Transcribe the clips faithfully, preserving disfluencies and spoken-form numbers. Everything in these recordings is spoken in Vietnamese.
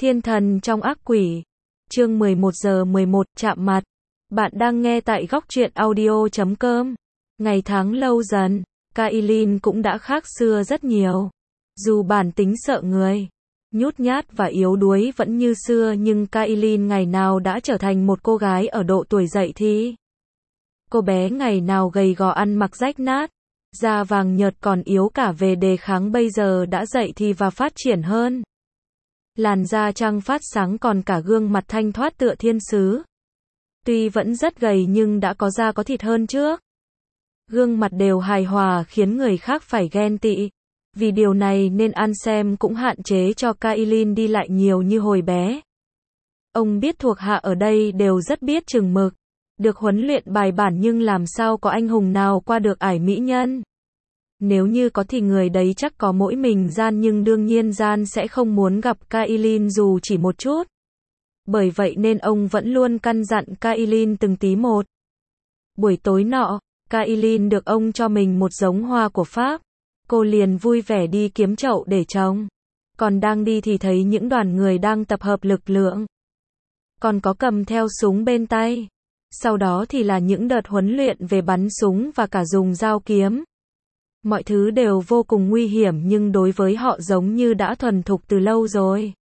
Thiên thần trong ác quỷ. Chương mười một giờ mười một, chạm mặt. Bạn đang nghe tại góc truyện audio chấm com. Ngày tháng lâu dần, Kailin cũng đã khác xưa rất nhiều. Dù bản tính sợ người, nhút nhát và yếu đuối vẫn như xưa, nhưng Kailin ngày nào đã trở thành một cô gái ở độ tuổi dậy thì. Cô bé ngày nào gầy gò, ăn mặc rách nát, da vàng nhợt còn yếu cả về đề kháng, bây giờ đã dậy thì và phát triển hơn. Làn da trắng phát sáng, còn cả gương mặt thanh thoát tựa thiên sứ. Tuy vẫn rất gầy nhưng đã có da có thịt hơn trước. Gương mặt đều hài hòa khiến người khác phải ghen tị. Vì điều này nên Ansem cũng hạn chế cho Kailin đi lại nhiều như hồi bé. Ông biết thuộc hạ ở đây đều rất biết chừng mực, được huấn luyện bài bản, nhưng làm sao có anh hùng nào qua được ải mỹ nhân. Nếu như có thì người đấy chắc có mỗi mình Gian, nhưng đương nhiên Gian sẽ không muốn gặp Kailin dù chỉ một chút. Bởi vậy nên ông vẫn luôn căn dặn Kailin từng tí một. Buổi tối nọ, Kailin được ông cho mình một giống hoa của Pháp. Cô liền vui vẻ đi kiếm chậu để trồng. Còn đang đi thì thấy những đoàn người đang tập hợp lực lượng. Còn có cầm theo súng bên tay. Sau đó thì là những đợt huấn luyện về bắn súng và cả dùng dao kiếm. Mọi thứ đều vô cùng nguy hiểm, nhưng đối với họ giống như đã thuần thục từ lâu rồi.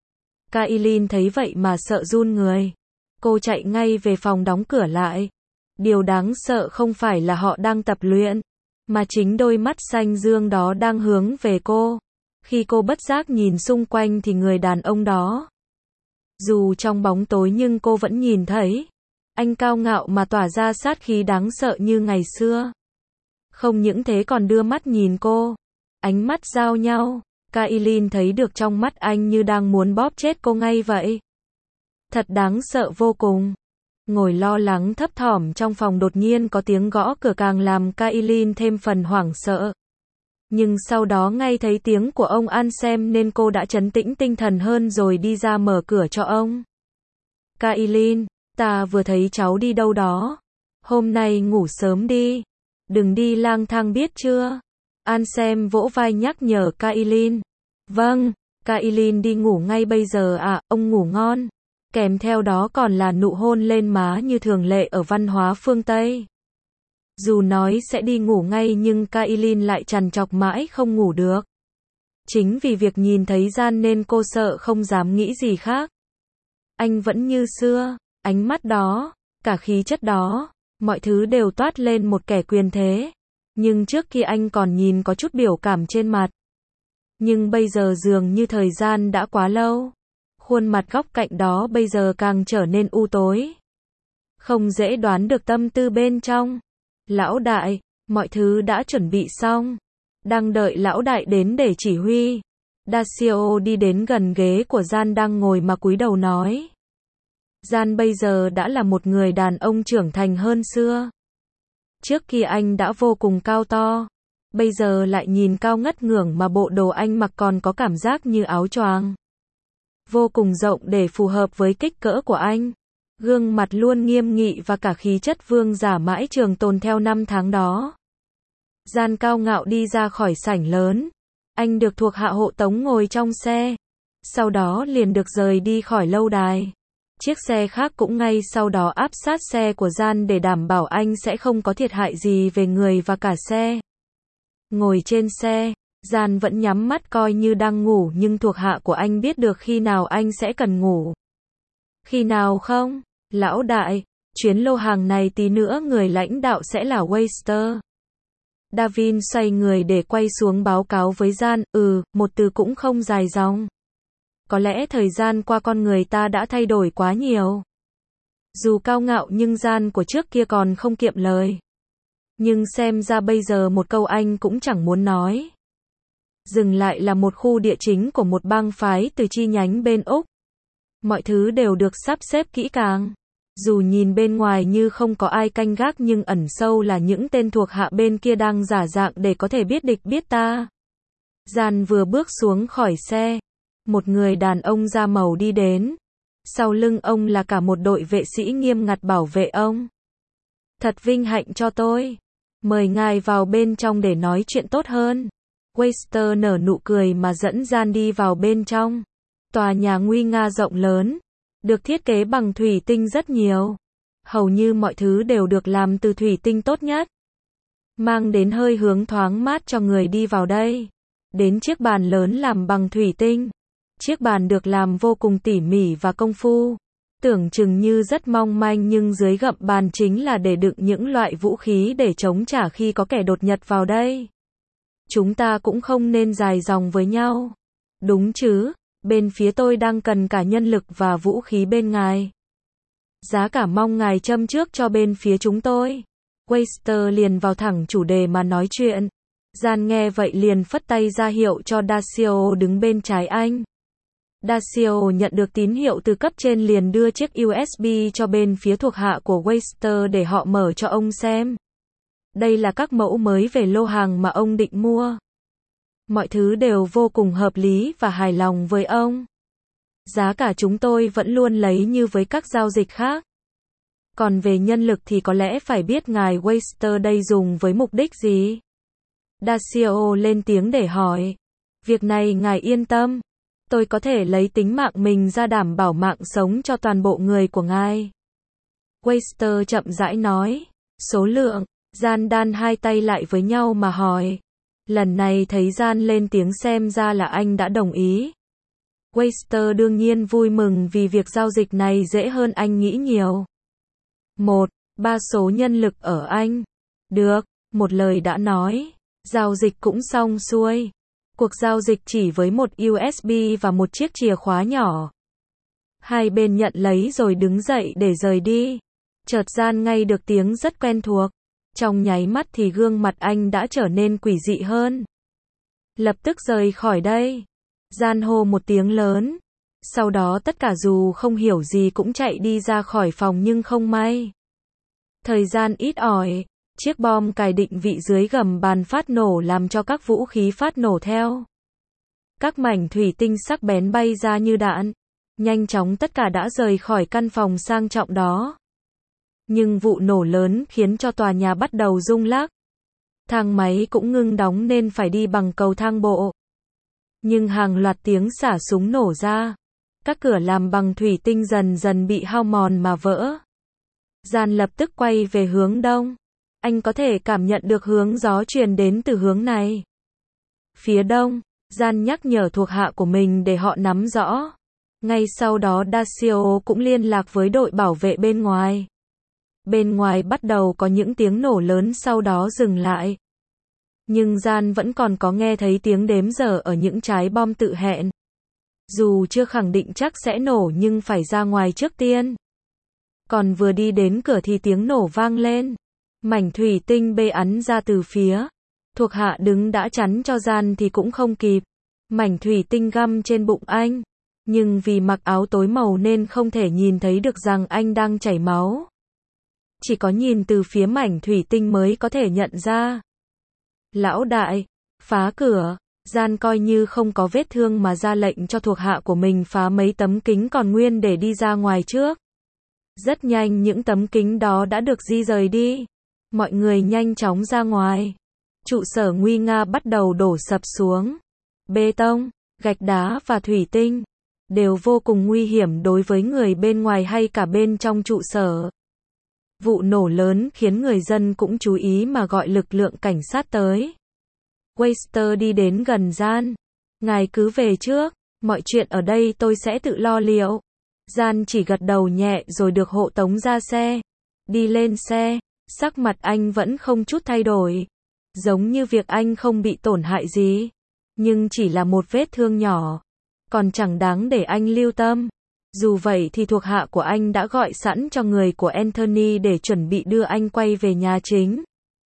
Kailin thấy vậy mà sợ run người. Cô chạy ngay về phòng đóng cửa lại. Điều đáng sợ không phải là họ đang tập luyện, mà chính đôi mắt xanh dương đó đang hướng về cô. Khi cô bất giác nhìn xung quanh thì người đàn ông đó, dù trong bóng tối nhưng cô vẫn nhìn thấy. Anh cao ngạo mà tỏa ra sát khí đáng sợ như ngày xưa. Không những thế còn đưa mắt nhìn cô. Ánh mắt giao nhau. Kailin thấy được trong mắt anh như đang muốn bóp chết cô ngay vậy. Thật đáng sợ vô cùng. Ngồi lo lắng thấp thỏm trong phòng, đột nhiên có tiếng gõ cửa càng làm Kailin thêm phần hoảng sợ. Nhưng sau đó ngay thấy tiếng của ông Ansem nên cô đã trấn tĩnh tinh thần hơn rồi đi ra mở cửa cho ông. Kailin, ta vừa thấy cháu đi đâu đó. Hôm nay ngủ sớm đi. Đừng đi lang thang biết chưa? Ansem vỗ vai nhắc nhở Kailin. Vâng, Kailin đi ngủ ngay bây giờ ạ, à, ông ngủ ngon. Kèm theo đó còn là nụ hôn lên má như thường lệ ở văn hóa phương Tây. Dù nói sẽ đi ngủ ngay nhưng Kailin lại trằn trọc mãi không ngủ được. Chính vì việc nhìn thấy Gian nên cô sợ không dám nghĩ gì khác. Anh vẫn như xưa, ánh mắt đó, cả khí chất đó, mọi thứ đều toát lên một kẻ quyền thế. Nhưng trước kia anh còn nhìn có chút biểu cảm trên mặt. Nhưng bây giờ dường như thời gian đã quá lâu. Khuôn mặt góc cạnh đó bây giờ càng trở nên u tối. Không dễ đoán được tâm tư bên trong. Lão đại, mọi thứ đã chuẩn bị xong. Đang đợi lão đại đến để chỉ huy. Dasio đi đến gần ghế của Gian đang ngồi mà cúi đầu nói. Gian bây giờ đã là một người đàn ông trưởng thành hơn xưa. Trước kia anh đã vô cùng cao to. Bây giờ lại nhìn cao ngất ngưởng, mà bộ đồ anh mặc còn có cảm giác như áo choàng. Vô cùng rộng để phù hợp với kích cỡ của anh. Gương mặt luôn nghiêm nghị và cả khí chất vương giả mãi trường tồn theo năm tháng đó. Gian cao ngạo đi ra khỏi sảnh lớn. Anh được thuộc hạ hộ tống ngồi trong xe. Sau đó liền được rời đi khỏi lâu đài. Chiếc xe khác cũng ngay sau đó áp sát xe của Gian để đảm bảo anh sẽ không có thiệt hại gì về người và cả xe. Ngồi trên xe, Gian vẫn nhắm mắt coi như đang ngủ, nhưng thuộc hạ của anh biết được khi nào anh sẽ cần ngủ. Khi nào không? Lão đại, chuyến lô hàng này tí nữa người lãnh đạo sẽ là Waster. Davin xoay người để quay xuống báo cáo với Gian. Ừ, một từ cũng không dài dòng. Có lẽ thời gian qua con người ta đã thay đổi quá nhiều. Dù cao ngạo nhưng Gian của trước kia còn không kiệm lời. Nhưng xem ra bây giờ một câu anh cũng chẳng muốn nói. Dừng lại là một khu địa chính của một bang phái từ chi nhánh bên Úc. Mọi thứ đều được sắp xếp kỹ càng. Dù nhìn bên ngoài như không có ai canh gác nhưng ẩn sâu là những tên thuộc hạ bên kia đang giả dạng để có thể biết địch biết ta. Gian vừa bước xuống khỏi xe. Một người đàn ông da màu đi đến. Sau lưng ông là cả một đội vệ sĩ nghiêm ngặt bảo vệ ông. Thật vinh hạnh cho tôi. Mời ngài vào bên trong để nói chuyện tốt hơn. Waster nở nụ cười mà dẫn Gian đi vào bên trong. Tòa nhà nguy nga rộng lớn, được thiết kế bằng thủy tinh rất nhiều. Hầu như mọi thứ đều được làm từ thủy tinh tốt nhất, mang đến hơi hướng thoáng mát cho người đi vào đây. Đến chiếc bàn lớn làm bằng thủy tinh. Chiếc bàn được làm vô cùng tỉ mỉ và công phu. Tưởng chừng như rất mong manh nhưng dưới gầm bàn chính là để đựng những loại vũ khí để chống trả khi có kẻ đột nhập vào đây. Chúng ta cũng không nên dài dòng với nhau. Đúng chứ, bên phía tôi đang cần cả nhân lực và vũ khí bên ngài. Giá cả mong ngài châm trước cho bên phía chúng tôi. Waster liền vào thẳng chủ đề mà nói chuyện. Gian nghe vậy liền phất tay ra hiệu cho Dacio đứng bên trái anh. Dacio nhận được tín hiệu từ cấp trên liền đưa chiếc u ét bê cho bên phía thuộc hạ của Waster để họ mở cho ông xem. Đây là các mẫu mới về lô hàng mà ông định mua. Mọi thứ đều vô cùng hợp lý và hài lòng với ông. Giá cả chúng tôi vẫn luôn lấy như với các giao dịch khác. Còn về nhân lực thì có lẽ phải biết ngài Waster đây dùng với mục đích gì? Dacio lên tiếng để hỏi. Việc này ngài yên tâm. Tôi có thể lấy tính mạng mình ra đảm bảo mạng sống cho toàn bộ người của ngài. Waster chậm rãi nói. Số lượng. Gian đan hai tay lại với nhau mà hỏi. Lần này thấy Gian lên tiếng xem ra là anh đã đồng ý. Waster đương nhiên vui mừng vì việc giao dịch này dễ hơn anh nghĩ nhiều. Một, ba số nhân lực ở Anh. Được, một lời đã nói. Giao dịch cũng xong xuôi. Cuộc giao dịch chỉ với một u ét bê và một chiếc chìa khóa nhỏ. Hai bên nhận lấy rồi đứng dậy để rời đi. Chợt Gian ngay được tiếng rất quen thuộc. Trong nháy mắt thì gương mặt anh đã trở nên quỷ dị hơn. Lập tức rời khỏi đây. Gian hô một tiếng lớn. Sau đó tất cả dù không hiểu gì cũng chạy đi ra khỏi phòng nhưng không may. Thời gian ít ỏi. Chiếc bom cài định vị dưới gầm bàn phát nổ làm cho các vũ khí phát nổ theo. Các mảnh thủy tinh sắc bén bay ra như đạn. Nhanh chóng tất cả đã rời khỏi căn phòng sang trọng đó. Nhưng vụ nổ lớn khiến cho tòa nhà bắt đầu rung lắc. Thang máy cũng ngưng đóng nên phải đi bằng cầu thang bộ. Nhưng hàng loạt tiếng xả súng nổ ra. Các cửa làm bằng thủy tinh dần dần bị hao mòn mà vỡ. Gian lập tức quay về hướng đông. Anh có thể cảm nhận được hướng gió truyền đến từ hướng này. Phía đông, Gian nhắc nhở thuộc hạ của mình để họ nắm rõ. Ngay sau đó Dacio cũng liên lạc với đội bảo vệ bên ngoài. Bên ngoài bắt đầu có những tiếng nổ lớn sau đó dừng lại. Nhưng Gian vẫn còn có nghe thấy tiếng đếm giờ ở những trái bom tự hẹn. Dù chưa khẳng định chắc sẽ nổ nhưng phải ra ngoài trước tiên. Còn vừa đi đến cửa thì tiếng nổ vang lên. Mảnh thủy tinh bê ắn ra từ phía. Thuộc hạ đứng đã chắn cho Gian thì cũng không kịp. Mảnh thủy tinh găm trên bụng anh. Nhưng vì mặc áo tối màu nên không thể nhìn thấy được rằng anh đang chảy máu. Chỉ có nhìn từ phía mảnh thủy tinh mới có thể nhận ra. Lão đại, phá cửa. Gian coi như không có vết thương mà ra lệnh cho thuộc hạ của mình phá mấy tấm kính còn nguyên để đi ra ngoài trước. Rất nhanh những tấm kính đó đã được di rời đi. Mọi người nhanh chóng ra ngoài. Trụ sở nguy nga bắt đầu đổ sập xuống. Bê tông, gạch đá và thủy tinh đều vô cùng nguy hiểm đối với người bên ngoài hay cả bên trong trụ sở. Vụ nổ lớn khiến người dân cũng chú ý mà gọi lực lượng cảnh sát tới. Waster đi đến gần Gian. Ngài cứ về trước, mọi chuyện ở đây tôi sẽ tự lo liệu. Gian chỉ gật đầu nhẹ rồi được hộ tống ra xe. Đi lên xe, sắc mặt anh vẫn không chút thay đổi. Giống như việc anh không bị tổn hại gì. Nhưng chỉ là một vết thương nhỏ. Còn chẳng đáng để anh lưu tâm. Dù vậy thì thuộc hạ của anh đã gọi sẵn cho người của Anthony để chuẩn bị đưa anh quay về nhà chính.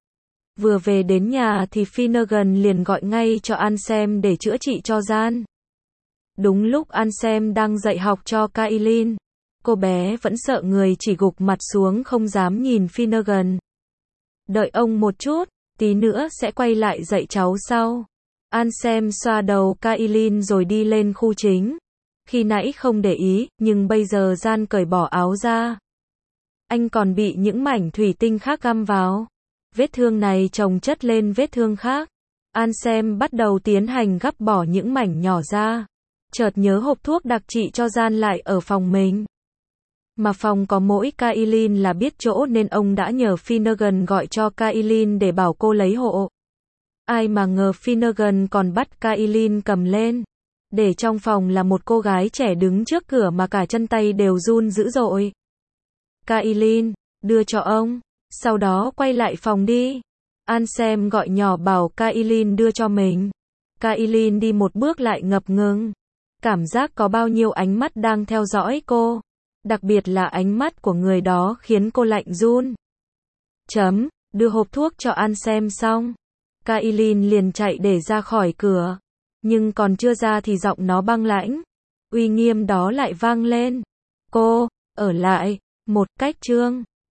Vừa về đến nhà thì Finnegan liền gọi ngay cho Ansem để chữa trị cho Gian. Đúng lúc Ansem đang dạy học cho Kailin. Cô bé vẫn sợ người chỉ gục mặt xuống không dám nhìn Finnegan. Đợi ông một chút, tí nữa sẽ quay lại dạy cháu sau. Ansem xoa đầu Kailin rồi đi lên khu chính. Khi nãy không để ý, nhưng bây giờ Gian cởi bỏ áo ra. Anh còn bị những mảnh thủy tinh khác găm vào. Vết thương này chồng chất lên vết thương khác. Ansem bắt đầu tiến hành gắp bỏ những mảnh nhỏ ra. chợt nhớ hộp thuốc đặc trị cho gian lại ở phòng mình. Mà phòng có mỗi Kailin là biết chỗ nên ông đã nhờ Finnegan gọi cho Kailin để bảo cô lấy hộ. Ai mà ngờ Finnegan còn bắt Kailin cầm lên. Để trong phòng là một cô gái trẻ đứng trước cửa mà cả chân tay đều run dữ dội. Kailin, đưa cho ông. Sau đó quay lại phòng đi. Ansem gọi nhỏ bảo Kailin đưa cho mình. Kailin đi một bước lại ngập ngừng. Cảm giác có bao nhiêu ánh mắt đang theo dõi cô. Đặc biệt là ánh mắt của người đó khiến cô lạnh run. Chấm, đưa hộp thuốc cho Ansem xong. Kailin liền chạy để ra khỏi cửa. Nhưng còn chưa ra thì giọng nó băng lãnh. Uy nghiêm đó lại vang lên. Cô, ở lại. Một cách chương.